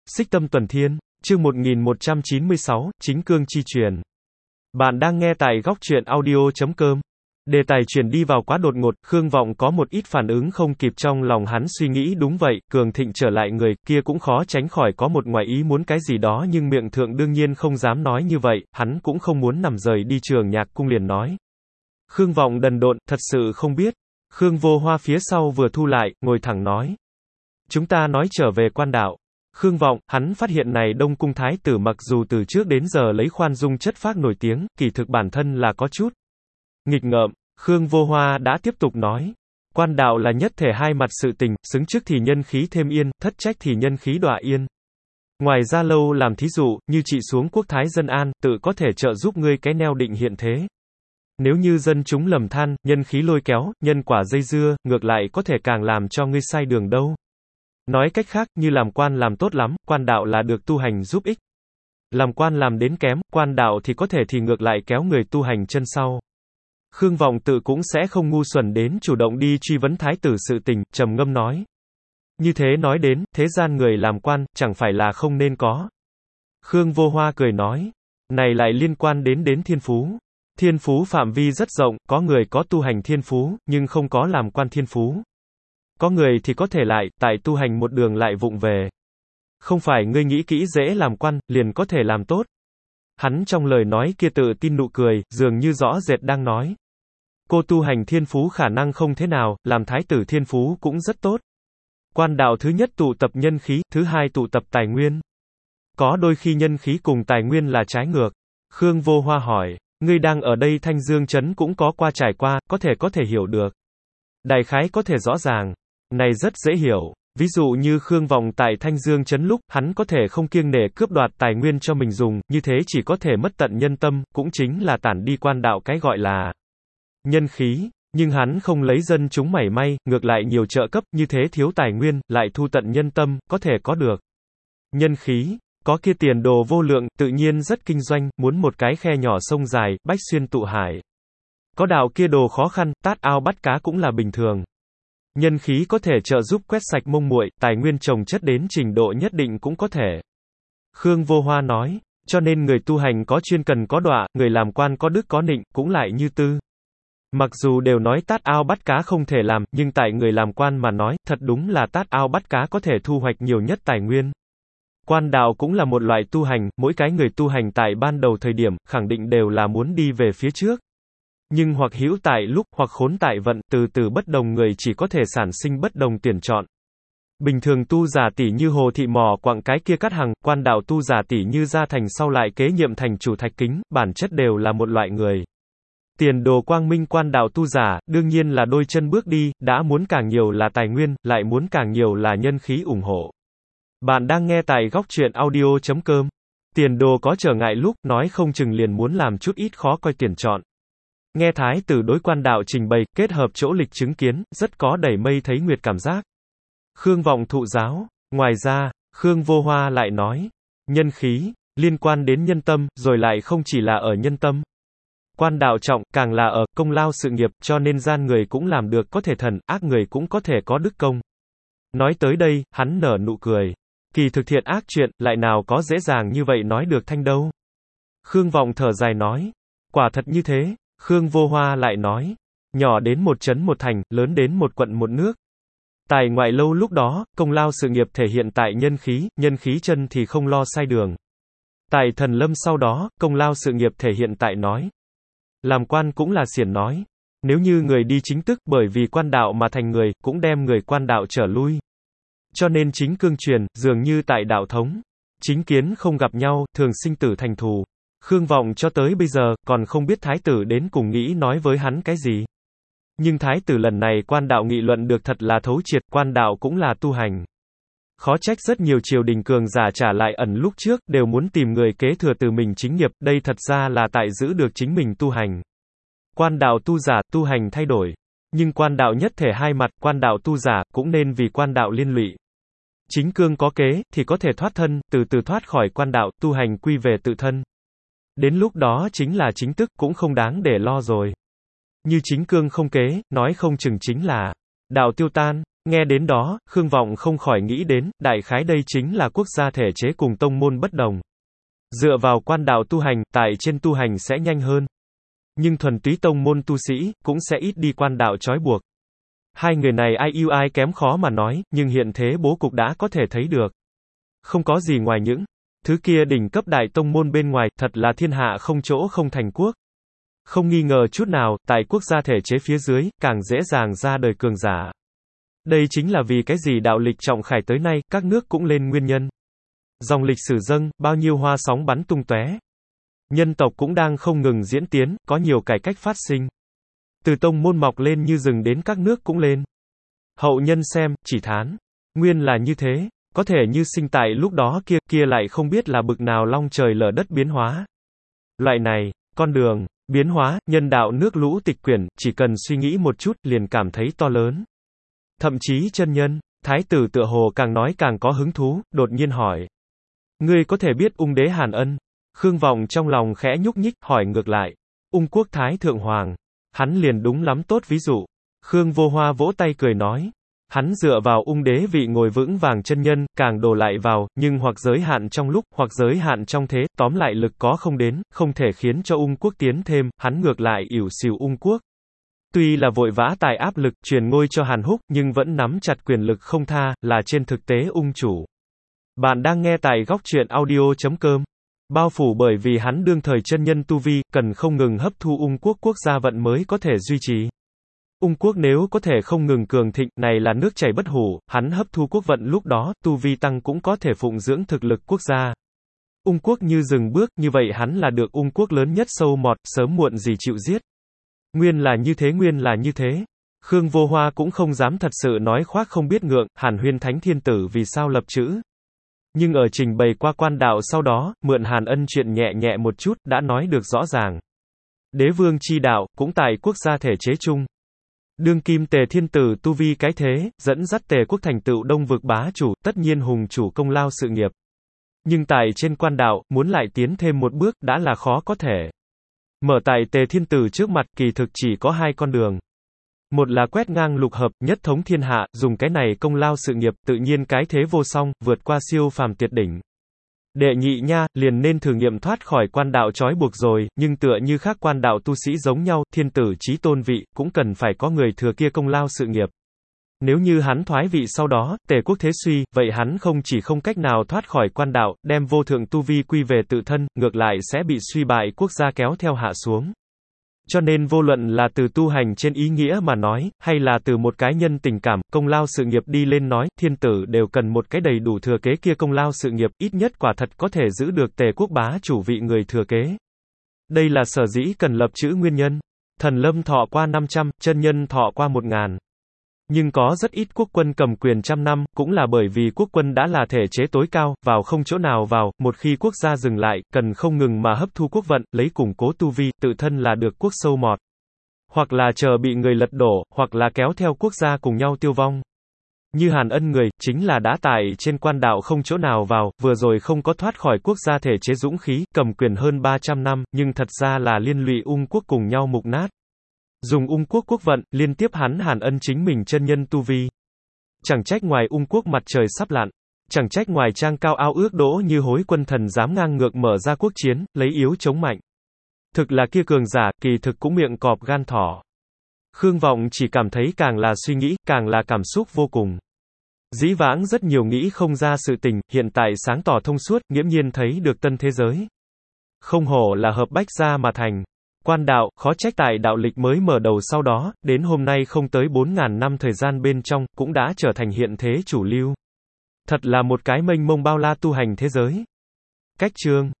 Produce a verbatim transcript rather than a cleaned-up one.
Xích Tâm Tuần Thiên, chương một nghìn một trăm chín mươi sáu, Chính Cương Chi Truyền. Bạn đang nghe tại góc truyện audio chấm com. Đề tài truyền đi vào quá đột ngột, Khương Vọng có một ít phản ứng không kịp trong lòng hắn suy nghĩ đúng vậy, cường thịnh trở lại người, kia cũng khó tránh khỏi có một ngoài ý muốn cái gì đó nhưng miệng thượng đương nhiên không dám nói như vậy, hắn cũng không muốn nằm rời đi Trường Nhạc Cung liền nói. Khương Vọng đần độn, thật sự không biết. Khương Vô Hoa phía sau vừa thu lại, ngồi thẳng nói. Chúng ta nói trở về quan đạo. Khương Vọng, hắn phát hiện này Đông Cung Thái tử mặc dù từ trước đến giờ lấy khoan dung chất phác nổi tiếng, kỳ thực bản thân là có chút nghịch ngợm. Khương Vô Hoa đã tiếp tục nói. Quan đạo là nhất thể hai mặt sự tình, xứng trước thì nhân khí thêm yên, thất trách thì nhân khí đọa yên. Ngoài ra lâu làm thí dụ, như trị xuống quốc thái dân an, tự có thể trợ giúp ngươi cái neo định hiện thế. Nếu như dân chúng lầm than, nhân khí lôi kéo, nhân quả dây dưa, ngược lại có thể càng làm cho ngươi sai đường đâu. Nói cách khác, như làm quan làm tốt lắm, quan đạo là được tu hành giúp ích. Làm quan làm đến kém, quan đạo thì có thể thì ngược lại kéo người tu hành chân sau. Khương Vọng tự cũng sẽ không ngu xuẩn đến chủ động đi truy vấn thái tử sự tình, trầm ngâm nói. Như thế nói đến, thế gian người làm quan, chẳng phải là không nên có. Khương Vô Hoa cười nói. Này lại liên quan đến đến thiên phú. Thiên phú phạm vi rất rộng, có người có tu hành thiên phú, nhưng không có làm quan thiên phú. Có người thì có thể lại, tại tu hành một đường lại vụng về. Không phải ngươi nghĩ kỹ dễ làm quan, liền có thể làm tốt. Hắn trong lời nói kia tự tin nụ cười, dường như rõ rệt đang nói. Cô tu hành thiên phú khả năng không thế nào, làm thái tử thiên phú cũng rất tốt. Quan đạo thứ nhất tụ tập nhân khí, thứ hai tụ tập tài nguyên. Có đôi khi nhân khí cùng tài nguyên là trái ngược. Khương Vô Hoa hỏi, ngươi đang ở đây Thanh Dương Trấn cũng có qua trải qua, có thể có thể hiểu được. Đại khái có thể rõ ràng. Này rất dễ hiểu. Ví dụ như Khương Vọng tại Thanh Dương Trấn lúc, hắn có thể không kiêng nể cướp đoạt tài nguyên cho mình dùng, như thế chỉ có thể mất tận nhân tâm, cũng chính là tản đi quan đạo cái gọi là nhân khí, nhưng hắn không lấy dân chúng mảy may, ngược lại nhiều trợ cấp, như thế thiếu tài nguyên, lại thu tận nhân tâm, có thể có được nhân khí, có kia tiền đồ vô lượng, tự nhiên rất kinh doanh, muốn một cái khe nhỏ sông dài, bách xuyên tụ hải. Có đạo kia đồ khó khăn, tát ao bắt cá cũng là bình thường. Nhân khí có thể trợ giúp quét sạch mông muội, tài nguyên trồng chất đến trình độ nhất định cũng có thể. Khương Vô Hoa nói, cho nên người tu hành có chuyên cần có đọa, người làm quan có đức có nịnh, cũng lại như tư. Mặc dù đều nói tát ao bắt cá không thể làm, nhưng tại người làm quan mà nói, thật đúng là tát ao bắt cá có thể thu hoạch nhiều nhất tài nguyên. Quan đạo cũng là một loại tu hành, mỗi cái người tu hành tại ban đầu thời điểm, khẳng định đều là muốn đi về phía trước. Nhưng hoặc hữu tại lúc, hoặc khốn tại vận, từ từ bất đồng người chỉ có thể sản sinh bất đồng tuyển chọn. Bình thường tu giả tỷ như Hồ Thị Mò Quặng cái kia cắt hằng, quan đạo tu giả tỷ như Gia Thành sau lại kế nhiệm thành chủ Thạch Kính, bản chất đều là một loại người. Tiền đồ quang minh quan đạo tu giả, đương nhiên là đôi chân bước đi, đã muốn càng nhiều là tài nguyên, lại muốn càng nhiều là nhân khí ủng hộ. Bạn đang nghe tại góc truyện audio chấm com. Tiền đồ có trở ngại lúc, nói không chừng liền muốn làm chút ít khó coi tuyển chọn. Nghe thái tử đối quan đạo trình bày, kết hợp chỗ lịch chứng kiến, rất có đẩy mây thấy nguyệt cảm giác. Khương Vọng thụ giáo. Ngoài ra, Khương Vô Hoa lại nói, nhân khí, liên quan đến nhân tâm, rồi lại không chỉ là ở nhân tâm. Quan đạo trọng, càng là ở công lao sự nghiệp, cho nên gian người cũng làm được có thể thần, ác người cũng có thể có đức công. Nói tới đây, hắn nở nụ cười. Kỳ thực thiện ác chuyện, lại nào có dễ dàng như vậy nói được thanh đâu. Khương Vọng thở dài nói, quả thật như thế. Khương Vô Hoa lại nói, nhỏ đến một trấn một thành, lớn đến một quận một nước. Tại ngoại lâu lúc đó, công lao sự nghiệp thể hiện tại nhân khí, nhân khí chân thì không lo sai đường. Tại thần lâm sau đó, công lao sự nghiệp thể hiện tại nói. Làm quan cũng là xiển nói. Nếu như người đi chính tức bởi vì quan đạo mà thành người, cũng đem người quan đạo trở lui. Cho nên chính cương truyền, dường như tại đạo thống. Chính kiến không gặp nhau, thường sinh tử thành thù. Khương Vọng cho tới bây giờ, còn không biết thái tử đến cùng nghĩ nói với hắn cái gì. Nhưng thái tử lần này quan đạo nghị luận được thật là thấu triệt, quan đạo cũng là tu hành. Khó trách rất nhiều triều đình cường giả trả lại ẩn lúc trước, đều muốn tìm người kế thừa từ mình chính nghiệp, đây thật ra là tại giữ được chính mình tu hành. Quan đạo tu giả, tu hành thay đổi. Nhưng quan đạo nhất thể hai mặt, quan đạo tu giả, cũng nên vì quan đạo liên lụy. Chính cương có kế, thì có thể thoát thân, từ từ thoát khỏi quan đạo, tu hành quy về tự thân. Đến lúc đó chính là chính tức, cũng không đáng để lo rồi. Như chính cương không kế, nói không chừng chính là đạo tiêu tan. Nghe đến đó, Khương Vọng không khỏi nghĩ đến, đại khái đây chính là quốc gia thể chế cùng tông môn bất đồng. Dựa vào quan đạo tu hành, tại trên tu hành sẽ nhanh hơn. Nhưng thuần túy tông môn tu sĩ, cũng sẽ ít đi quan đạo trói buộc. Hai người này ai ưu ai kém khó mà nói, nhưng hiện thế bố cục đã có thể thấy được. Không có gì ngoài những thứ kia đỉnh cấp đại tông môn bên ngoài, thật là thiên hạ không chỗ không thành quốc. Không nghi ngờ chút nào, tại quốc gia thể chế phía dưới, càng dễ dàng ra đời cường giả. Đây chính là vì cái gì đạo lịch trọng khải tới nay, các nước cũng lên nguyên nhân. Dòng lịch sử dâng, bao nhiêu hoa sóng bắn tung tóe. Nhân tộc cũng đang không ngừng diễn tiến, có nhiều cải cách phát sinh. Từ tông môn mọc lên như rừng đến các nước cũng lên. Hậu nhân xem, chỉ thán. Nguyên là như thế, có thể như sinh tại lúc đó kia, kia lại không biết là bực nào long trời lở đất biến hóa. Loại này, con đường, biến hóa, nhân đạo nước lũ tịch quyển, chỉ cần suy nghĩ một chút, liền cảm thấy to lớn. Thậm chí chân nhân, thái tử tựa hồ càng nói càng có hứng thú, đột nhiên hỏi. Ngươi có thể biết ung đế Hàn Ân? Khương Vọng trong lòng khẽ nhúc nhích, hỏi ngược lại. Ung quốc thái thượng hoàng. Hắn liền đúng lắm tốt ví dụ. Khương Vô Hoa vỗ tay cười nói. Hắn dựa vào ung đế vị ngồi vững vàng chân nhân, càng đổ lại vào, nhưng hoặc giới hạn trong lúc, hoặc giới hạn trong thế, tóm lại lực có không đến, không thể khiến cho ung quốc tiến thêm, hắn ngược lại ỉu xìu ung quốc. Tuy là vội vã tài áp lực, truyền ngôi cho Hàn Húc, nhưng vẫn nắm chặt quyền lực không tha, là trên thực tế ung chủ. Bạn đang nghe tại góc truyện audio chấm com. Bao phủ bởi vì hắn đương thời chân nhân tu vi, cần không ngừng hấp thu ung quốc quốc gia vận mới có thể duy trì. Ung quốc nếu có thể không ngừng cường thịnh, này là nước chảy bất hủ, hắn hấp thu quốc vận lúc đó, tu vi tăng cũng có thể phụng dưỡng thực lực quốc gia. Ung quốc như dừng bước, như vậy hắn là được ung quốc lớn nhất sâu mọt, sớm muộn gì chịu giết. Nguyên là như thế, nguyên là như thế. Khương Vô Hoa cũng không dám thật sự nói khoác không biết ngượng, Hàn Huyên Thánh Thiên Tử vì sao lập chữ. Nhưng ở trình bày qua quan đạo sau đó, mượn Hàn Ân chuyện nhẹ nhẹ một chút, đã nói được rõ ràng. Đế vương chi đạo, cũng tại quốc gia thể chế chung. Đương kim Tề Thiên Tử tu vi cái thế, dẫn dắt Tề quốc thành tựu đông vực bá chủ, tất nhiên hùng chủ công lao sự nghiệp. Nhưng tại trên quan đạo, muốn lại tiến thêm một bước, đã là khó có thể. Mở tại Tề Thiên Tử trước mặt, kỳ thực chỉ có hai con đường. Một là quét ngang lục hợp, nhất thống thiên hạ, dùng cái này công lao sự nghiệp, tự nhiên cái thế vô song, vượt qua siêu phàm tuyệt đỉnh. Đệ nhị nha, liền nên thử nghiệm thoát khỏi quan đạo trói buộc rồi, nhưng tựa như khác quan đạo tu sĩ giống nhau, thiên tử chí tôn vị, cũng cần phải có người thừa kia công lao sự nghiệp. Nếu như hắn thoái vị sau đó, Tề quốc thế suy, vậy hắn không chỉ không cách nào thoát khỏi quan đạo, đem vô thượng tu vi quy về tự thân, ngược lại sẽ bị suy bại quốc gia kéo theo hạ xuống. Cho nên vô luận là từ tu hành trên ý nghĩa mà nói, hay là từ một cái nhân tình cảm, công lao sự nghiệp đi lên nói, thiên tử đều cần một cái đầy đủ thừa kế kia công lao sự nghiệp, ít nhất quả thật có thể giữ được Tề quốc bá chủ vị người thừa kế. Đây là sở dĩ cần lập chữ nguyên nhân. Thần lâm thọ qua năm trăm, chân nhân thọ qua một ngàn. Nhưng có rất ít quốc quân cầm quyền trăm năm, cũng là bởi vì quốc quân đã là thể chế tối cao, vào không chỗ nào vào, một khi quốc gia dừng lại, cần không ngừng mà hấp thu quốc vận, lấy củng cố tu vi, tự thân là được quốc sâu mọt. Hoặc là chờ bị người lật đổ, hoặc là kéo theo quốc gia cùng nhau tiêu vong. Như Hàn Ân người, chính là đã tại trên quan đạo không chỗ nào vào, vừa rồi không có thoát khỏi quốc gia thể chế dũng khí, cầm quyền hơn ba trăm năm, nhưng thật ra là liên lụy ung quốc cùng nhau mục nát. Dùng ung quốc quốc vận, liên tiếp hắn Hàn Ân chính mình chân nhân tu vi. Chẳng trách ngoài ung quốc mặt trời sắp lặn. Chẳng trách ngoài trang cao ao ước đỗ như hối quân thần dám ngang ngược mở ra quốc chiến, lấy yếu chống mạnh. Thực là kia cường giả, kỳ thực cũng miệng cọp gan thỏ. Khương Vọng chỉ cảm thấy càng là suy nghĩ, càng là cảm xúc vô cùng. Dĩ vãng rất nhiều nghĩ không ra sự tình, hiện tại sáng tỏ thông suốt, nghiễm nhiên thấy được tân thế giới. Không hổ là hợp bách gia mà thành. Quan đạo, khó trách tại đạo lịch mới mở đầu sau đó, đến hôm nay không tới bốn ngàn năm thời gian bên trong, cũng đã trở thành hiện thế chủ lưu. Thật là một cái mênh mông bao la tu hành thế giới. Cách chương